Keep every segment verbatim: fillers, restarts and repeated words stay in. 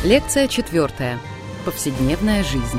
Лекция четвертая. Повседневная жизнь.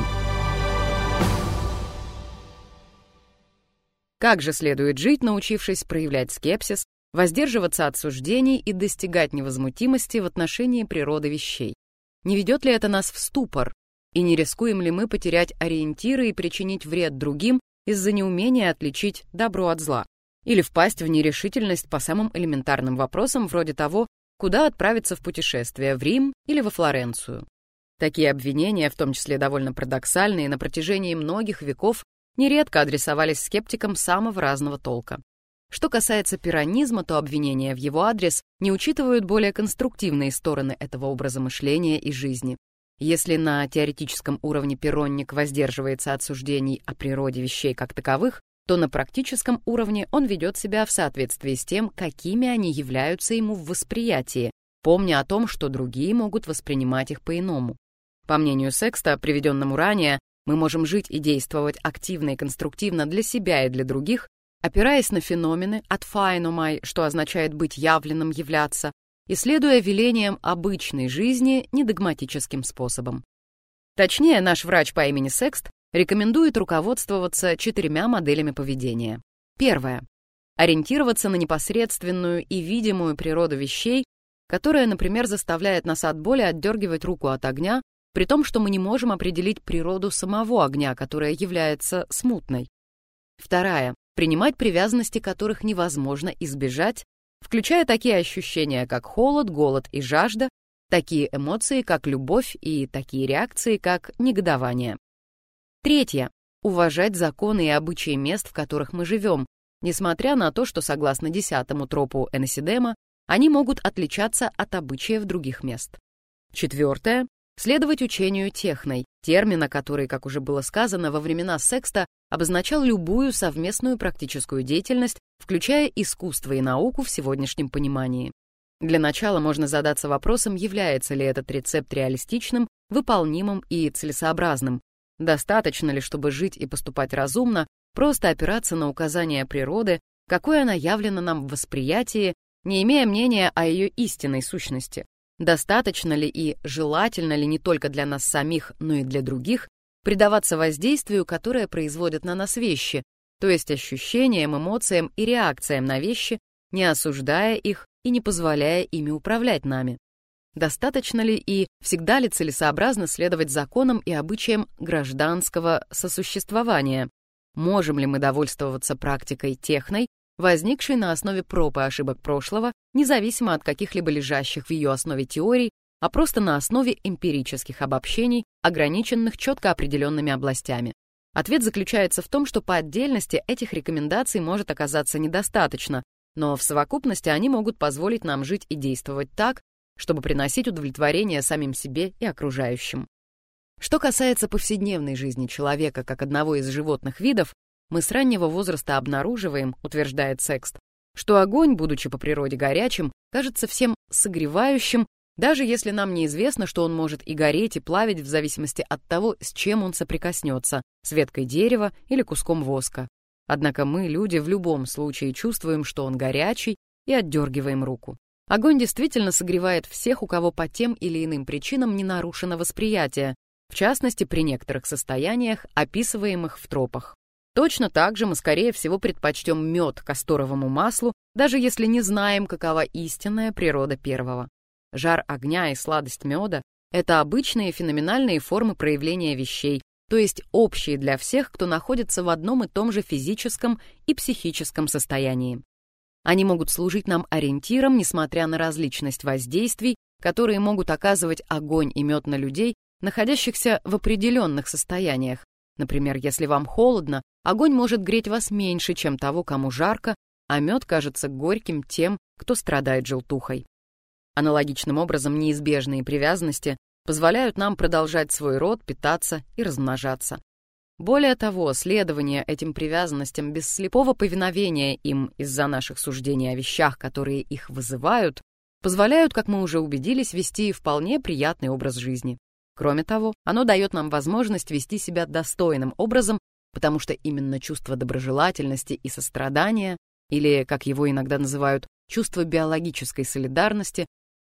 Как же следует жить, научившись проявлять скепсис, воздерживаться от суждений и достигать невозмутимости в отношении природы вещей? Не ведет ли это нас в ступор? И не рискуем ли мы потерять ориентиры и причинить вред другим из-за неумения отличить добро от зла? Или впасть в нерешительность по самым элементарным вопросам, вроде того, куда отправиться в путешествие, в Рим или во Флоренцию? Такие обвинения, в том числе довольно парадоксальные, на протяжении многих веков нередко адресовались скептикам самого разного толка. Что касается пирронизма, то обвинения в его адрес не учитывают более конструктивные стороны этого образа мышления и жизни. Если на теоретическом уровне пирронник воздерживается от суждений о природе вещей как таковых, то на практическом уровне он ведет себя в соответствии с тем, какими они являются ему в восприятии, помня о том, что другие могут воспринимать их по-иному. По мнению Секста, приведенному ранее, мы можем жить и действовать активно и конструктивно для себя и для других, опираясь на феномены от файномай, что означает быть явленным, являться, и следуя велениям обычной жизни недогматическим способом. Точнее, наш врач по имени Секст рекомендует руководствоваться четырьмя моделями поведения. Первое. Ориентироваться на непосредственную и видимую природу вещей, которая, например, заставляет нас от боли отдергивать руку от огня, при том, что мы не можем определить природу самого огня, которая является смутной. Вторая. Принимать привязанности, которых невозможно избежать, включая такие ощущения, как холод, голод и жажда, такие эмоции, как любовь, и такие реакции, как негодование. Третье. Уважать законы и обычаи мест, в которых мы живем, несмотря на то, что, согласно десятому тропу Эносидема, они могут отличаться от обычаев других мест. Четвертое. Следовать учению техной, термина, который, как уже было сказано, во времена Секста обозначал любую совместную практическую деятельность, включая искусство и науку в сегодняшнем понимании. Для начала можно задаться вопросом, является ли этот рецепт реалистичным, выполнимым и целесообразным. Достаточно ли, чтобы жить и поступать разумно, просто опираться на указания природы, какой она явлена нам в восприятии, не имея мнения о ее истинной сущности? Достаточно ли и желательно ли не только для нас самих, но и для других предаваться воздействию, которое производят на нас вещи, то есть ощущениям, эмоциям и реакциям на вещи, не осуждая их и не позволяя ими управлять нами? Достаточно ли и всегда ли целесообразно следовать законам и обычаям гражданского сосуществования? Можем ли мы довольствоваться практикой техной, возникшей на основе проб и ошибок прошлого, независимо от каких-либо лежащих в ее основе теорий, а просто на основе эмпирических обобщений, ограниченных четко определенными областями? Ответ заключается в том, что по отдельности этих рекомендаций может оказаться недостаточно, но в совокупности они могут позволить нам жить и действовать так, чтобы приносить удовлетворение самим себе и окружающим. Что касается повседневной жизни человека как одного из животных видов, мы с раннего возраста обнаруживаем, утверждает Секст, что огонь, будучи по природе горячим, кажется всем согревающим, даже если нам неизвестно, что он может и гореть, и плавить в зависимости от того, с чем он соприкоснется, с веткой дерева или куском воска. Однако мы, люди, в любом случае чувствуем, что он горячий, и отдергиваем руку. Огонь действительно согревает всех, у кого по тем или иным причинам не нарушено восприятие, в частности, при некоторых состояниях, описываемых в тропах. Точно так же мы, скорее всего, предпочтем мед касторовому маслу, даже если не знаем, какова истинная природа первого. Жар огня и сладость меда — это обычные феноменальные формы проявления вещей, то есть общие для всех, кто находится в одном и том же физическом и психическом состоянии. Они могут служить нам ориентиром, несмотря на различность воздействий, которые могут оказывать огонь и мед на людей, находящихся в определенных состояниях. Например, если вам холодно, огонь может греть вас меньше, чем того, кому жарко, а мед кажется горьким тем, кто страдает желтухой. Аналогичным образом неизбежные привязанности позволяют нам продолжать свой род, питаться и размножаться. Более того, следование этим привязанностям без слепого повиновения им из-за наших суждений о вещах, которые их вызывают, позволяют, как мы уже убедились, вести вполне приятный образ жизни. Кроме того, оно дает нам возможность вести себя достойным образом, потому что именно чувство доброжелательности и сострадания, или, как его иногда называют, чувство биологической солидарности,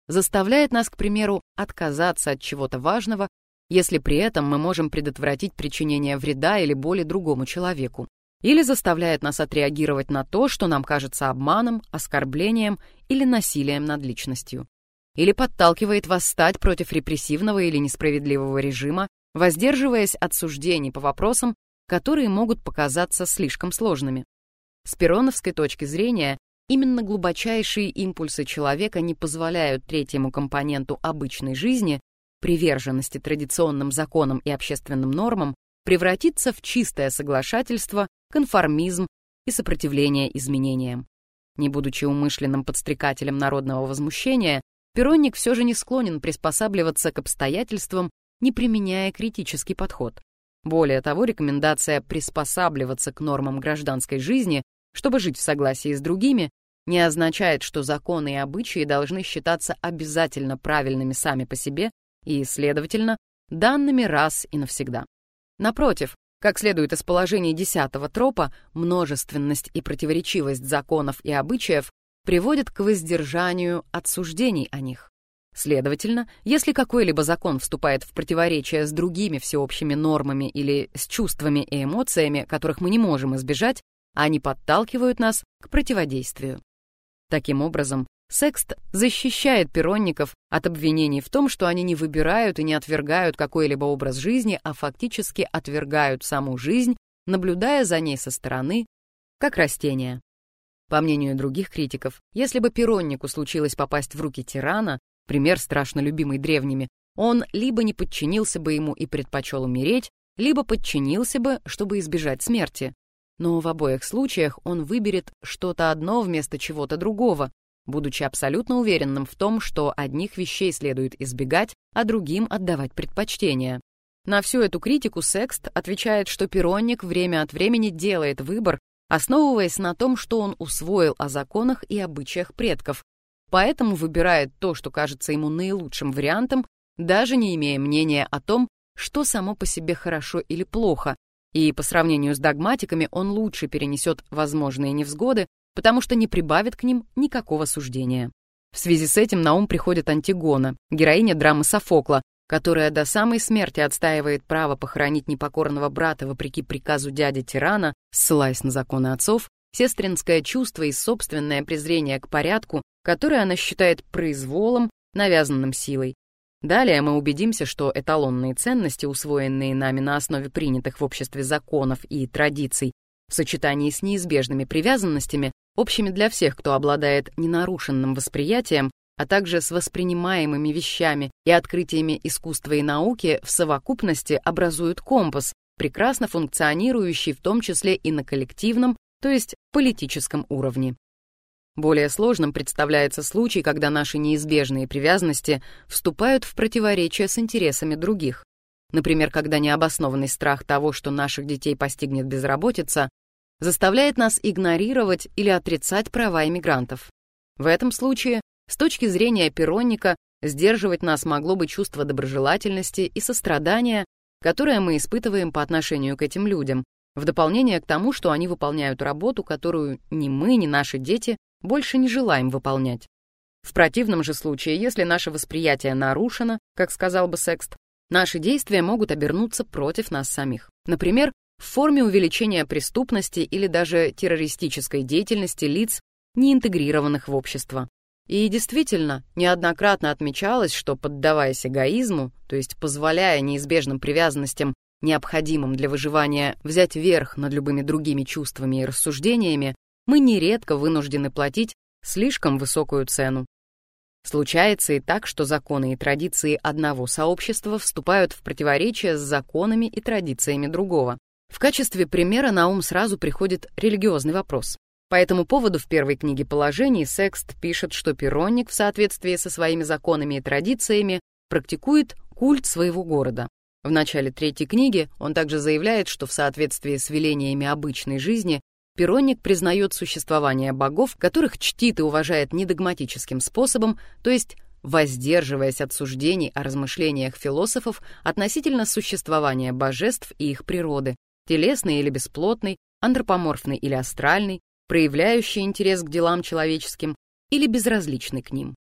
заставляет нас, к примеру, отказаться от чего-то важного, если при этом мы можем предотвратить причинение вреда или боли другому человеку, или заставляет нас отреагировать на то, что нам кажется обманом, оскорблением или насилием над личностью, или подталкивает восстать против репрессивного или несправедливого режима, воздерживаясь от суждений по вопросам, которые могут показаться слишком сложными. С пироновской точки зрения, именно глубочайшие импульсы человека не позволяют третьему компоненту обычной жизни, приверженности традиционным законам и общественным нормам, превратиться в чистое соглашательство, конформизм и сопротивление изменениям. Не будучи умышленным подстрекателем народного возмущения, Пиронник все же не склонен приспосабливаться к обстоятельствам, не применяя критический подход. Более того, рекомендация приспосабливаться к нормам гражданской жизни, чтобы жить в согласии с другими, не означает, что законы и обычаи должны считаться обязательно правильными сами по себе и, следовательно, данными раз и навсегда. Напротив, как следует из положений десятого тропа, множественность и противоречивость законов и обычаев приводят к воздержанию от суждений о них. Следовательно, если какой-либо закон вступает в противоречие с другими всеобщими нормами или с чувствами и эмоциями, которых мы не можем избежать, они подталкивают нас к противодействию. Таким образом, Секст защищает пиронников от обвинений в том, что они не выбирают и не отвергают какой-либо образ жизни, а фактически отвергают саму жизнь, наблюдая за ней со стороны, как растение. По мнению других критиков, если бы пироннику случилось попасть в руки тирана, пример страшно любимый древними, он либо не подчинился бы ему и предпочел умереть, либо подчинился бы, чтобы избежать смерти. Но в обоих случаях он выберет что-то одно вместо чего-то другого, будучи абсолютно уверенным в том, что одних вещей следует избегать, а другим отдавать предпочтение. На всю эту критику Секст отвечает, что пиронник время от времени делает выбор, основываясь на том, что он усвоил о законах и обычаях предков, поэтому выбирает то, что кажется ему наилучшим вариантом, даже не имея мнения о том, что само по себе хорошо или плохо, и по сравнению с догматиками он лучше перенесет возможные невзгоды, потому что не прибавит к ним никакого суждения. В связи с этим на ум приходит Антигона, героиня драмы Софокла, которая до самой смерти отстаивает право похоронить непокорного брата вопреки приказу дяди-тирана, ссылаясь на законы отцов, сестринское чувство и собственное презрение к порядку, которое она считает произволом, навязанным силой. Далее мы убедимся, что эталонные ценности, усвоенные нами на основе принятых в обществе законов и традиций, в сочетании с неизбежными привязанностями, общими для всех, кто обладает ненарушенным восприятием, а также с воспринимаемыми вещами и открытиями искусства и науки в совокупности образуют компас, прекрасно функционирующий в том числе и на коллективном, то есть политическом уровне. Более сложным представляется случай, когда наши неизбежные привязанности вступают в противоречие с интересами других. Например, когда необоснованный страх того, что наших детей постигнет безработица, заставляет нас игнорировать или отрицать права иммигрантов. В этом случае, с точки зрения пиронника, сдерживать нас могло бы чувство доброжелательности и сострадания, которое мы испытываем по отношению к этим людям, в дополнение к тому, что они выполняют работу, которую ни мы, ни наши дети больше не желаем выполнять. В противном же случае, если наше восприятие нарушено, как сказал бы Секст, наши действия могут обернуться против нас самих. Например, в форме увеличения преступности или даже террористической деятельности лиц, не интегрированных в общество. И действительно, неоднократно отмечалось, что, поддаваясь эгоизму, то есть позволяя неизбежным привязанностям, необходимым для выживания, взять верх над любыми другими чувствами и рассуждениями, мы нередко вынуждены платить слишком высокую цену. Случается и так, что законы и традиции одного сообщества вступают в противоречие с законами и традициями другого. В качестве примера на ум сразу приходит религиозный вопрос. По этому поводу в первой книге положений Секст пишет, что пиронник в соответствии со своими законами и традициями практикует культ своего города. В начале третьей книги он также заявляет, что в соответствии с велениями обычной жизни пиронник признает существование богов, которых чтит и уважает недогматическим способом, то есть воздерживаясь от суждений о размышлениях философов относительно существования божеств и их природы, телесной или бесплотной, антропоморфной или астральной, проявляющей интерес к делам человеческим или безразличной к ним.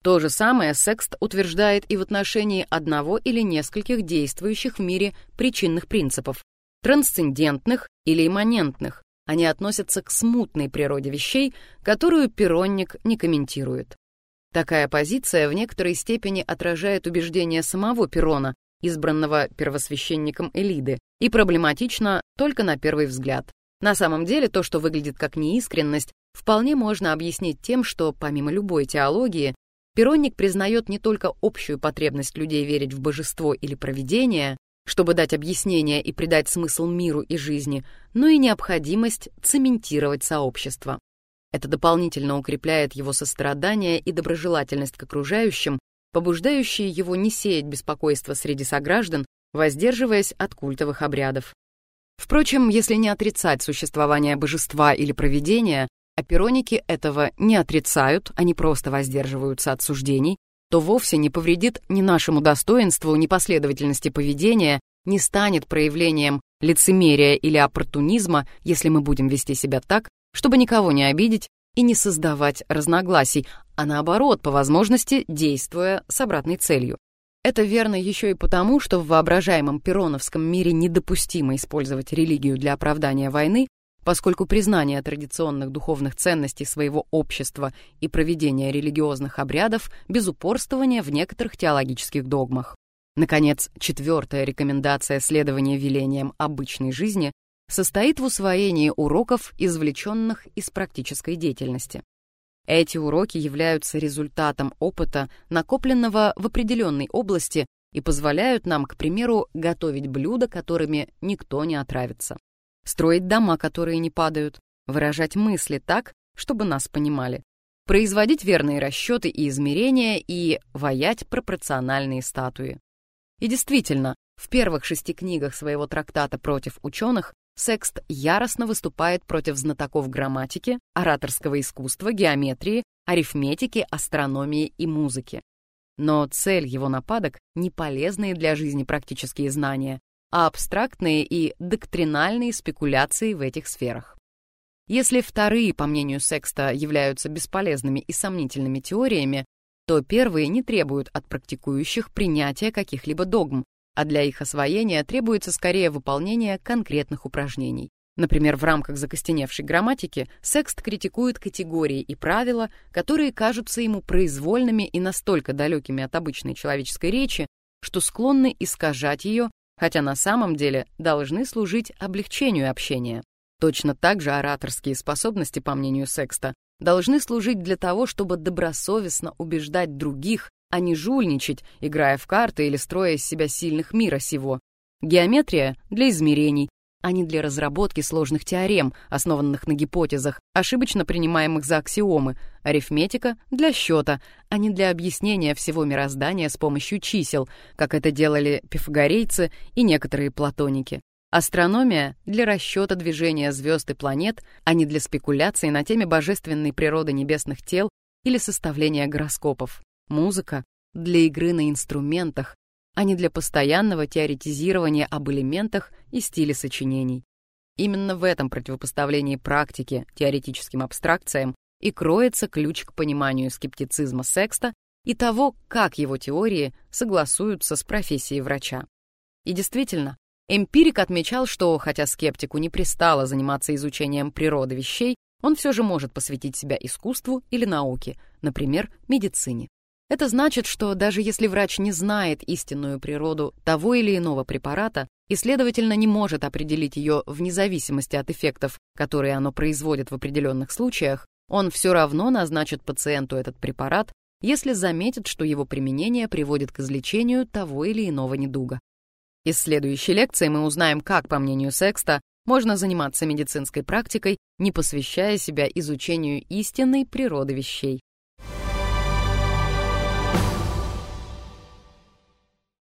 То же самое Секст утверждает и в отношении одного или нескольких действующих в мире причинных принципов, трансцендентных или имманентных. Они относятся к смутной природе вещей, которую Пиронник не комментирует. Такая позиция в некоторой степени отражает убеждения самого Пирона, избранного первосвященником Элиды, и проблематична только на первый взгляд. На самом деле, то, что выглядит как неискренность, вполне можно объяснить тем, что, помимо любой теологии, Пиронник признает не только общую потребность людей верить в божество или провидение, чтобы дать объяснение и придать смысл миру и жизни, но и необходимость цементировать сообщество. Это дополнительно укрепляет его сострадание и доброжелательность к окружающим, побуждающие его не сеять беспокойство среди сограждан, воздерживаясь от культовых обрядов. Впрочем, если не отрицать существование божества или провидения, а пироники этого не отрицают, они просто воздерживаются от суждений, то вовсе не повредит ни нашему достоинству, ни последовательности поведения, не станет проявлением лицемерия или оппортунизма, если мы будем вести себя так, чтобы никого не обидеть и не создавать разногласий, а наоборот, по возможности, действуя с обратной целью. Это верно еще и потому, что в воображаемом пироновском мире недопустимо использовать религию для оправдания войны, поскольку признание традиционных духовных ценностей своего общества и проведение религиозных обрядов без упорствования в некоторых теологических догмах. Наконец, четвертая рекомендация следования велениям обычной жизни состоит в усвоении уроков, извлеченных из практической деятельности. Эти уроки являются результатом опыта, накопленного в определенной области, и позволяют нам, к примеру, готовить блюда, которыми никто не отравится, строить дома, которые не падают, выражать мысли так, чтобы нас понимали, производить верные расчеты и измерения и ваять пропорциональные статуи. И действительно, в первых шести книгах своего трактата против ученых Секст яростно выступает против знатоков грамматики, ораторского искусства, геометрии, арифметики, астрономии и музыки. Но цель его нападок — не полезные для жизни практические знания, а абстрактные и доктринальные спекуляции в этих сферах. Если вторые, по мнению Секста, являются бесполезными и сомнительными теориями, то первые не требуют от практикующих принятия каких-либо догм, а для их освоения требуется скорее выполнение конкретных упражнений. Например, в рамках закостеневшей грамматики Секст критикует категории и правила, которые кажутся ему произвольными и настолько далекими от обычной человеческой речи, что склонны искажать ее, хотя на самом деле должны служить облегчению общения. Точно так же ораторские способности, по мнению Секста, должны служить для того, чтобы добросовестно убеждать других, а не жульничать, играя в карты или строя из себя сильных мира сего. Геометрия — для измерений, а не для разработки сложных теорем, основанных на гипотезах, ошибочно принимаемых за аксиомы. Арифметика — для счета, а не для объяснения всего мироздания с помощью чисел, как это делали пифагорейцы и некоторые платоники. Астрономия — для расчета движения звезд и планет, а не для спекуляций на теме божественной природы небесных тел или составления гороскопов. Музыка — для игры на инструментах, а не для постоянного теоретизирования об элементах и стиле сочинений. Именно в этом противопоставлении практики теоретическим абстракциям и кроется ключ к пониманию скептицизма Секста и того, как его теории согласуются с профессией врача. И действительно, эмпирик отмечал, что, хотя скептику не пристало заниматься изучением природы вещей, он все же может посвятить себя искусству или науке, например, медицине. Это значит, что даже если врач не знает истинную природу того или иного препарата и, следовательно, не может определить ее вне зависимости от эффектов, которые оно производит в определенных случаях, он все равно назначит пациенту этот препарат, если заметит, что его применение приводит к излечению того или иного недуга. Из следующей лекции мы узнаем, как, по мнению Секста, можно заниматься медицинской практикой, не посвящая себя изучению истинной природы вещей.